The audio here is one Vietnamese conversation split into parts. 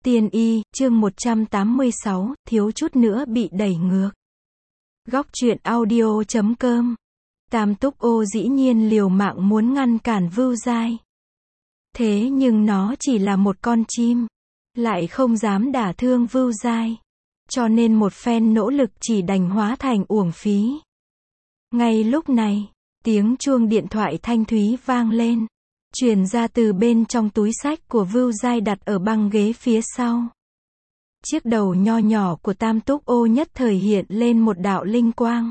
Tiên y, chương 186, thiếu chút nữa bị đẩy ngược. Góc truyện audio.com. Tam Túc Ô dĩ nhiên liều mạng muốn ngăn cản Vưu Giai. Thế nhưng nó chỉ là một con chim, lại không dám đả thương Vưu Giai. Cho nên một phen nỗ lực chỉ đành hóa thành uổng phí. Ngay lúc này, tiếng chuông điện thoại thanh thúy vang lên, truyền ra từ bên trong túi xách của Vưu Giai đặt ở băng ghế phía sau. Chiếc đầu nho nhỏ của Tam Túc Ô nhất thời hiện lên một đạo linh quang.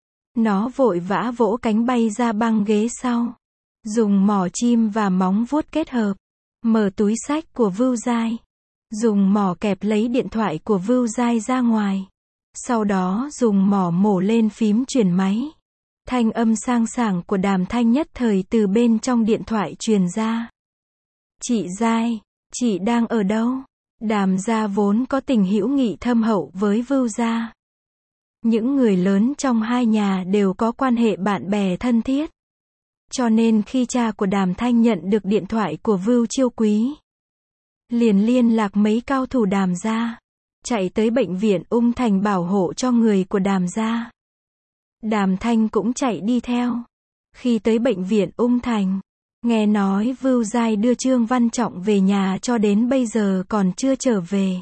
Nó vội vã vỗ cánh bay ra băng ghế sau, dùng mỏ chim và móng vuốt kết hợp, mở túi xách của Vưu Giai, dùng mỏ kẹp lấy điện thoại của Vưu Giai ra ngoài, sau đó dùng mỏ mổ lên phím chuyển máy. Thanh âm sang sảng của Đàm Thanh nhất thời từ bên trong điện thoại truyền ra. Chị Giai, chị đang ở đâu? Đàm gia vốn có tình hữu nghị thâm hậu với Vưu gia. Những người lớn trong hai nhà đều có quan hệ bạn bè thân thiết. Cho nên khi cha của Đàm Thanh nhận được điện thoại của Vưu Chiêu Quý, liền liên lạc mấy cao thủ Đàm gia, chạy tới bệnh viện Ung Thành bảo hộ cho người của Đàm gia. Đàm Thanh cũng chạy đi theo. Khi tới bệnh viện Ung Thành, nghe nói Vưu Giai đưa Trương Văn Trọng về nhà cho đến bây giờ còn chưa trở về.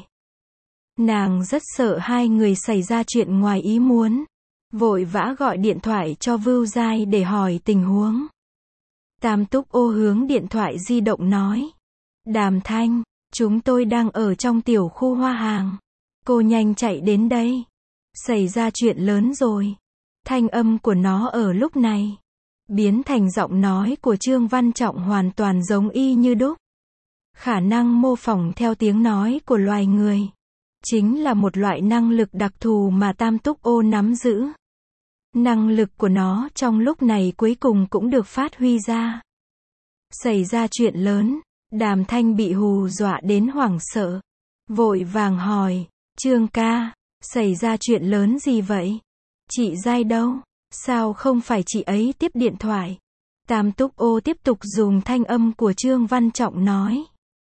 Nàng rất sợ hai người xảy ra chuyện ngoài ý muốn, vội vã gọi điện thoại cho Vưu Giai để hỏi tình huống. Tam Túc Ô hướng điện thoại di động nói. Đàm Thanh, chúng tôi đang ở trong tiểu khu hoa hàng. Cô nhanh chạy đến đây. Xảy ra chuyện lớn rồi. Thanh âm của nó ở lúc này biến thành giọng nói của Trương Văn Trọng hoàn toàn giống y như đúc. Khả năng mô phỏng theo tiếng nói của loài người chính là một loại năng lực đặc thù mà Tam Túc Ô nắm giữ. Năng lực của nó trong lúc này cuối cùng cũng được phát huy ra. Xảy ra chuyện lớn, Đàm Thanh bị hù dọa đến hoảng sợ, vội vàng hỏi, Trương ca, xảy ra chuyện lớn gì vậy? Chị Giai đâu? Sao không phải chị ấy tiếp điện thoại? Tam Túc Ô tiếp tục dùng thanh âm của Trương Văn Trọng nói.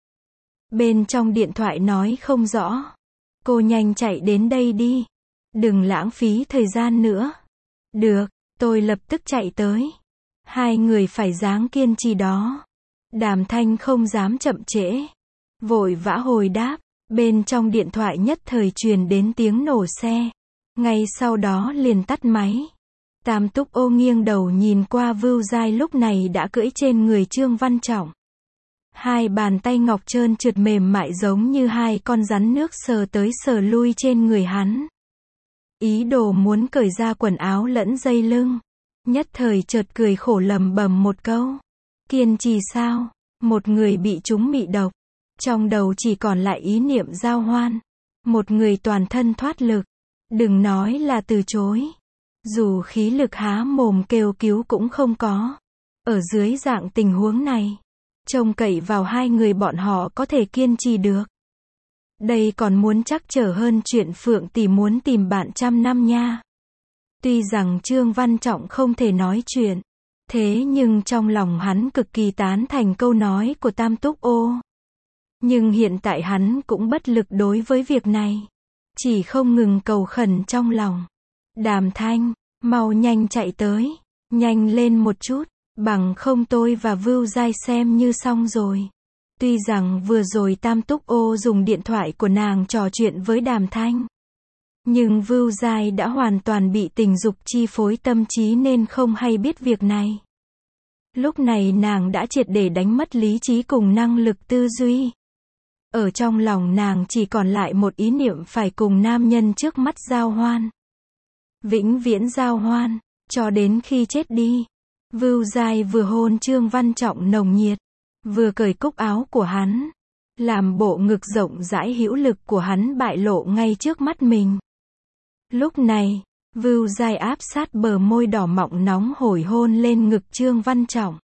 Bên trong điện thoại nói không rõ. Cô nhanh chạy đến đây đi. Đừng lãng phí thời gian nữa. Được, tôi lập tức chạy tới. Hai người phải dáng kiên trì đó. Đàm Thanh không dám chậm trễ, vội vã hồi đáp. Bên trong điện thoại nhất thời truyền đến tiếng nổ xe. Ngay sau đó liền tắt máy. Tam Túc Ô nghiêng đầu nhìn qua Vưu Giai lúc này đã cưỡi trên người Trương Văn Trọng. Hai bàn tay ngọc trơn trượt mềm mại giống như hai con rắn nước sờ tới sờ lui trên người hắn. Ý đồ muốn cởi ra quần áo lẫn dây lưng. Nhất thời chợt cười khổ lầm bầm một câu. Kiên trì sao? Một người bị trúng mị độc. Trong đầu chỉ còn lại ý niệm giao hoan. Một người toàn thân thoát lực. Đừng nói là từ chối. Dù khí lực há mồm kêu cứu cũng không có. Ở dưới dạng tình huống này, trông cậy vào hai người bọn họ có thể kiên trì được. Đây còn muốn trắc trở hơn chuyện Phượng tỷ muốn tìm bạn trăm năm nha. Tuy rằng Trương Văn Trọng không thể nói chuyện, thế nhưng trong lòng hắn cực kỳ tán thành câu nói của Tam Túc Ô. Nhưng hiện tại hắn cũng bất lực đối với việc này. Chỉ không ngừng cầu khẩn trong lòng. Đàm Thanh, mau nhanh chạy tới. Nhanh lên một chút. Bằng không tôi và Vưu Giai xem như xong rồi. Tuy rằng vừa rồi Tam Túc Ô dùng điện thoại của nàng trò chuyện với Đàm Thanh. Nhưng Vưu Giai đã hoàn toàn bị tình dục chi phối tâm trí nên không hay biết việc này. Lúc này nàng đã triệt để đánh mất lý trí cùng năng lực tư duy. Ở trong lòng nàng chỉ còn lại một ý niệm phải cùng nam nhân trước mắt giao hoan. Vĩnh viễn giao hoan, cho đến khi chết đi. Vưu Giai vừa hôn Trương Văn Trọng nồng nhiệt, vừa cởi cúc áo của hắn, làm bộ ngực rộng rãi hữu lực của hắn bại lộ ngay trước mắt mình. Lúc này, Vưu Giai áp sát bờ môi đỏ mọng nóng hổi hôn lên ngực Trương Văn Trọng.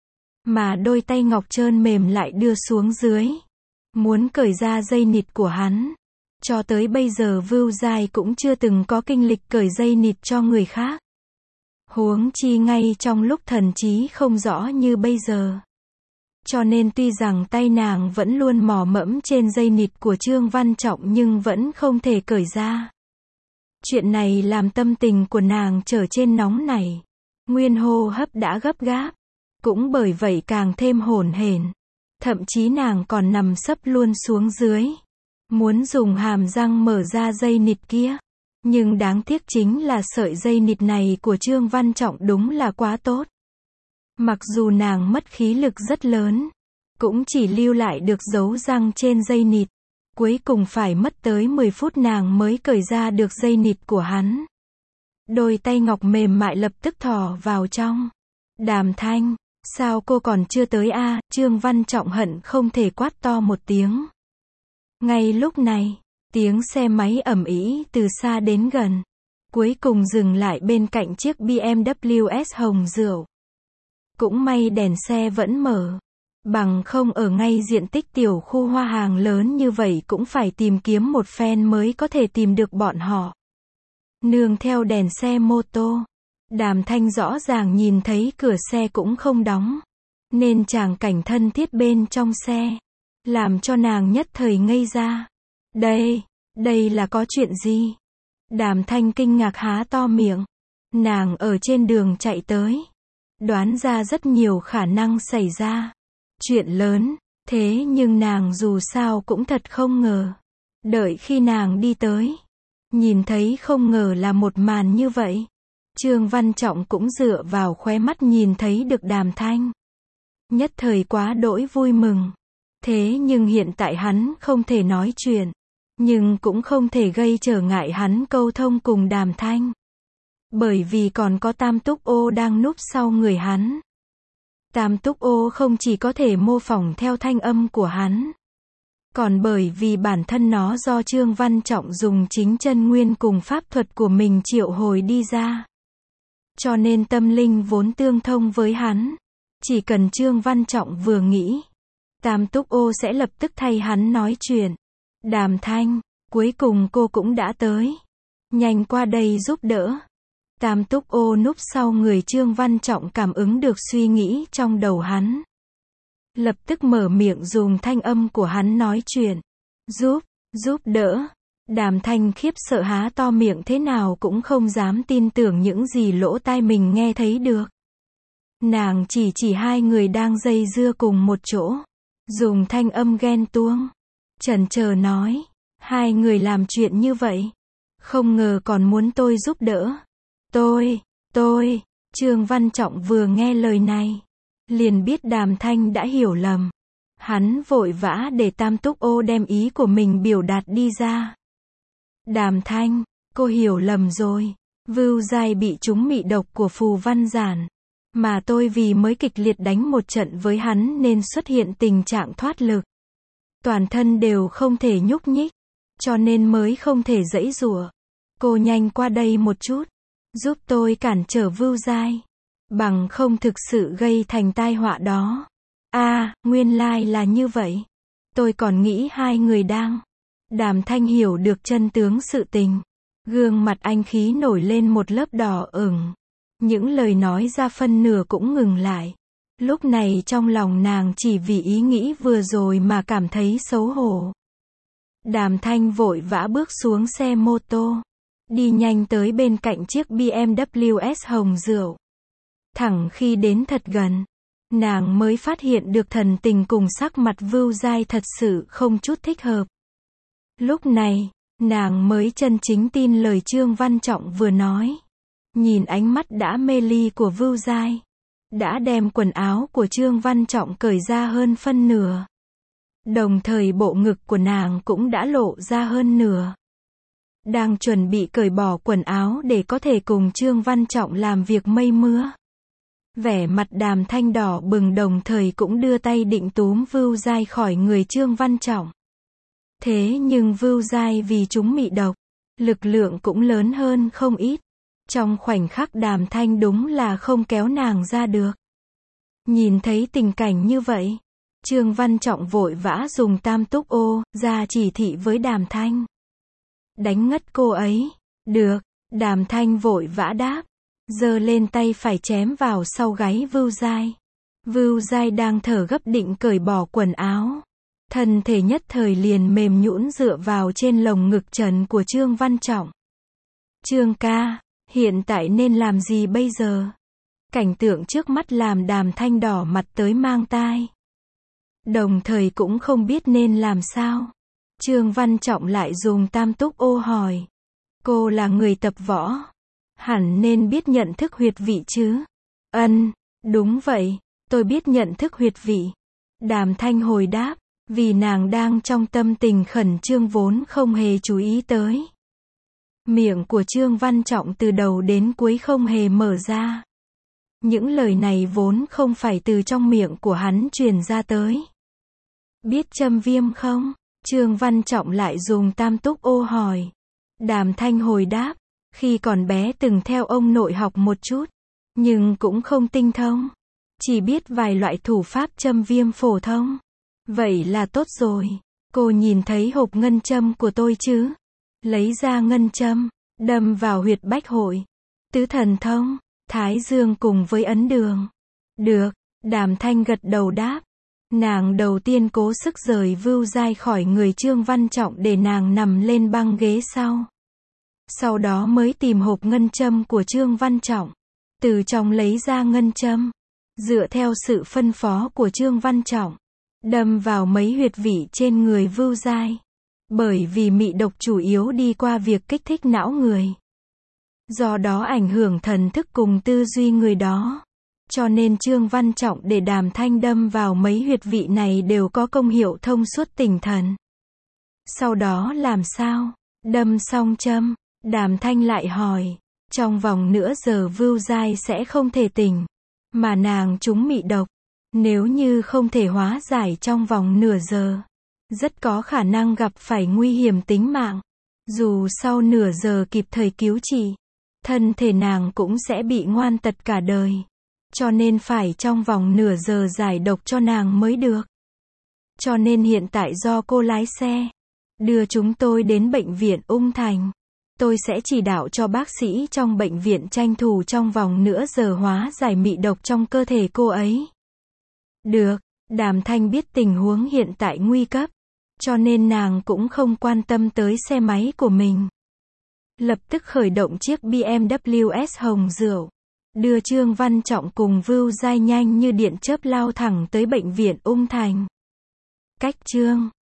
Mà đôi tay ngọc trơn mềm lại đưa xuống dưới, muốn cởi ra dây nịt của hắn. Cho tới bây giờ Vưu Giai cũng chưa từng có kinh lịch cởi dây nịt cho người khác. Huống chi ngay trong lúc thần trí không rõ như bây giờ. Cho nên tuy rằng tay nàng vẫn luôn mò mẫm trên dây nịt của Trương Văn Trọng nhưng vẫn không thể cởi ra. Chuyện này làm tâm tình của nàng trở trên nóng nảy. Nguyên hô hấp đã gấp gáp. Cũng bởi vậy càng thêm hổn hển. Thậm chí nàng còn nằm sấp luôn xuống dưới. Muốn dùng hàm răng mở ra dây nịt kia. Nhưng đáng tiếc chính là sợi dây nịt này của Trương Văn Trọng đúng là quá tốt. Mặc dù nàng mất khí lực rất lớn, cũng chỉ lưu lại được dấu răng trên dây nịt. Cuối cùng phải mất tới 10 phút nàng mới cởi ra được dây nịt của hắn. Đôi tay ngọc mềm mại lập tức thò vào trong. Đàm Thanh, sao cô còn chưa tới a? Trương Văn Trọng hận không thể quát to một tiếng. Ngay lúc này, tiếng xe máy ầm ĩ từ xa đến gần. Cuối cùng dừng lại bên cạnh chiếc BMW S hồng rượu. Cũng may đèn xe vẫn mở. Bằng không ở ngay diện tích tiểu khu hoa hàng lớn như vậy cũng phải tìm kiếm một phen mới có thể tìm được bọn họ. Nương theo đèn xe mô tô. Đàm Thanh rõ ràng nhìn thấy cửa xe cũng không đóng. Nên tràng cảnh thân thiết bên trong xe. Làm cho nàng nhất thời ngây ra. Đây là có chuyện gì? Đàm Thanh kinh ngạc há to miệng. Nàng ở trên đường chạy tới. Đoán ra rất nhiều khả năng xảy ra. Chuyện lớn, thế nhưng nàng dù sao cũng thật không ngờ. Đợi khi nàng đi tới. Nhìn thấy không ngờ là một màn như vậy. Trương Văn Trọng cũng dựa vào khóe mắt nhìn thấy được Đàm Thanh. Nhất thời quá đỗi vui mừng. Thế nhưng hiện tại hắn không thể nói chuyện. Nhưng cũng không thể gây trở ngại hắn câu thông cùng Đàm Thanh. Bởi vì còn có Tam Túc Ô đang núp sau người hắn. Tam Túc Ô không chỉ có thể mô phỏng theo thanh âm của hắn. Còn bởi vì bản thân nó do Trương Văn Trọng dùng chính chân nguyên cùng pháp thuật của mình triệu hồi đi ra. Cho nên tâm linh vốn tương thông với hắn. Chỉ cần Trương Văn Trọng vừa nghĩ. Tam Túc Ô sẽ lập tức thay hắn nói chuyện. Đàm Thanh, cuối cùng cô cũng đã tới. Nhanh qua đây giúp đỡ. Tam Túc Ô núp sau người Trương Văn Trọng cảm ứng được suy nghĩ trong đầu hắn. Lập tức mở miệng dùng thanh âm của hắn nói chuyện. Giúp đỡ. Đàm Thanh khiếp sợ há to miệng thế nào cũng không dám tin tưởng những gì lỗ tai mình nghe thấy được. Nàng chỉ hai người đang dây dưa cùng một chỗ. Dùng thanh âm ghen tuông. Chần chờ nói. Hai người làm chuyện như vậy. Không ngờ còn muốn tôi giúp đỡ. Tôi. Trương Văn Trọng vừa nghe lời này. Liền biết Đàm Thanh đã hiểu lầm. Hắn vội vã để Tam Túc Ô đem ý của mình biểu đạt đi ra. Đàm Thanh, cô hiểu lầm rồi. Vưu Giai bị trúng mị độc của Phù Văn Giản. Mà tôi vì mới kịch liệt đánh một trận với hắn nên xuất hiện tình trạng thoát lực. Toàn thân đều không thể nhúc nhích. Cho nên mới không thể giãy giụa. Cô nhanh qua đây một chút. Giúp tôi cản trở Vưu Giai. Bằng không thực sự gây thành tai họa đó. Nguyên lai là như vậy. Tôi còn nghĩ hai người đang. Đàm Thanh hiểu được chân tướng sự tình. Gương mặt anh khí nổi lên một lớp đỏ ửng. Những lời nói ra phân nửa cũng ngừng lại. Lúc này trong lòng nàng chỉ vì ý nghĩ vừa rồi mà cảm thấy xấu hổ. Đàm Thanh vội vã bước xuống xe mô tô. Đi nhanh tới bên cạnh chiếc BMW S hồng rượu. Thẳng khi đến thật gần, nàng mới phát hiện được thần tình cùng sắc mặt Vưu Giai thật sự không chút thích hợp. Lúc này, nàng mới chân chính tin lời Trương Văn Trọng vừa nói. Nhìn ánh mắt đã mê ly của Vưu Giai, đã đem quần áo của Trương Văn Trọng cởi ra hơn phân nửa. Đồng thời bộ ngực của nàng cũng đã lộ ra hơn nửa. Đang chuẩn bị cởi bỏ quần áo để có thể cùng Trương Văn Trọng làm việc mây mưa. Vẻ mặt Đàm Thanh đỏ bừng đồng thời cũng đưa tay định túm Vưu Giai khỏi người Trương Văn Trọng. Thế nhưng Vưu Giai vì chúng mị độc, lực lượng cũng lớn hơn không ít. Trong khoảnh khắc Đàm Thanh đúng là không kéo nàng ra được. Nhìn thấy tình cảnh như vậy, Trương Văn Trọng vội vã dùng Tam Túc Ô ra chỉ thị với Đàm Thanh. Đánh ngất cô ấy. Được, Đàm Thanh vội vã đáp. Giơ lên tay phải chém vào sau gáy Vưu Giai. Vưu Giai đang thở gấp định cởi bỏ quần áo. Thân thể nhất thời liền mềm nhũn dựa vào trên lồng ngực trần của Trương Văn Trọng. Trương ca, hiện tại nên làm gì bây giờ? Cảnh tượng trước mắt làm Đàm Thanh đỏ mặt tới mang tai. Đồng thời cũng không biết nên làm sao. Trương Văn Trọng lại dùng tam túc ô hỏi. Cô là người tập võ. Hẳn nên biết nhận thức huyệt vị chứ? Ân, đúng vậy, tôi biết nhận thức huyệt vị. Đàm Thanh hồi đáp, vì nàng đang trong tâm tình khẩn trương vốn không hề chú ý tới. Miệng của Trương Văn Trọng từ đầu đến cuối không hề mở ra. Những lời này vốn không phải từ trong miệng của hắn truyền ra tới. Biết châm viêm không? Trương Văn Trọng lại dùng tam túc ô hỏi. Đàm Thanh hồi đáp, khi còn bé từng theo ông nội học một chút, nhưng cũng không tinh thông. Chỉ biết vài loại thủ pháp châm viêm phổ thông. Vậy là tốt rồi. Cô nhìn thấy hộp ngân châm của tôi chứ? Lấy ra ngân châm, đâm vào huyệt bách hội, tứ thần thông, thái dương cùng với ấn đường. Được, Đàm Thanh gật đầu đáp. Nàng đầu tiên cố sức rời Vưu Giai khỏi người Trương Văn Trọng để nàng nằm lên băng ghế sau. Sau đó mới tìm hộp ngân châm của Trương Văn Trọng. Từ trong lấy ra ngân châm. Dựa theo sự phân phó của Trương Văn Trọng. Đâm vào mấy huyệt vị trên người Vưu Giai. Bởi vì mị độc chủ yếu đi qua việc kích thích não người. Do đó ảnh hưởng thần thức cùng tư duy người đó. Cho nên Trương Văn Trọng để Đàm Thanh đâm vào mấy huyệt vị này đều có công hiệu thông suốt tinh thần. Sau đó làm sao? Đâm xong châm, Đàm Thanh lại hỏi. Trong vòng nửa giờ Vưu Giai sẽ không thể tỉnh. Mà nàng trúng mị độc. Nếu như không thể hóa giải trong vòng nửa giờ, rất có khả năng gặp phải nguy hiểm tính mạng. Dù sau nửa giờ kịp thời cứu trị, thân thể nàng cũng sẽ bị ngoan tật cả đời. Cho nên phải trong vòng nửa giờ giải độc cho nàng mới được. Cho nên hiện tại do cô lái xe, đưa chúng tôi đến bệnh viện Ung Thành. Tôi sẽ chỉ đạo cho bác sĩ trong bệnh viện tranh thủ trong vòng nửa giờ hóa giải mị độc trong cơ thể cô ấy. Được, Đàm Thanh biết tình huống hiện tại nguy cấp. Cho nên nàng cũng không quan tâm tới xe máy của mình. Lập tức khởi động chiếc BMW S hồng rượu. Đưa Trương Văn Trọng cùng Vưu Giai nhanh như điện chớp lao thẳng tới bệnh viện Ung Thành. Cách Trương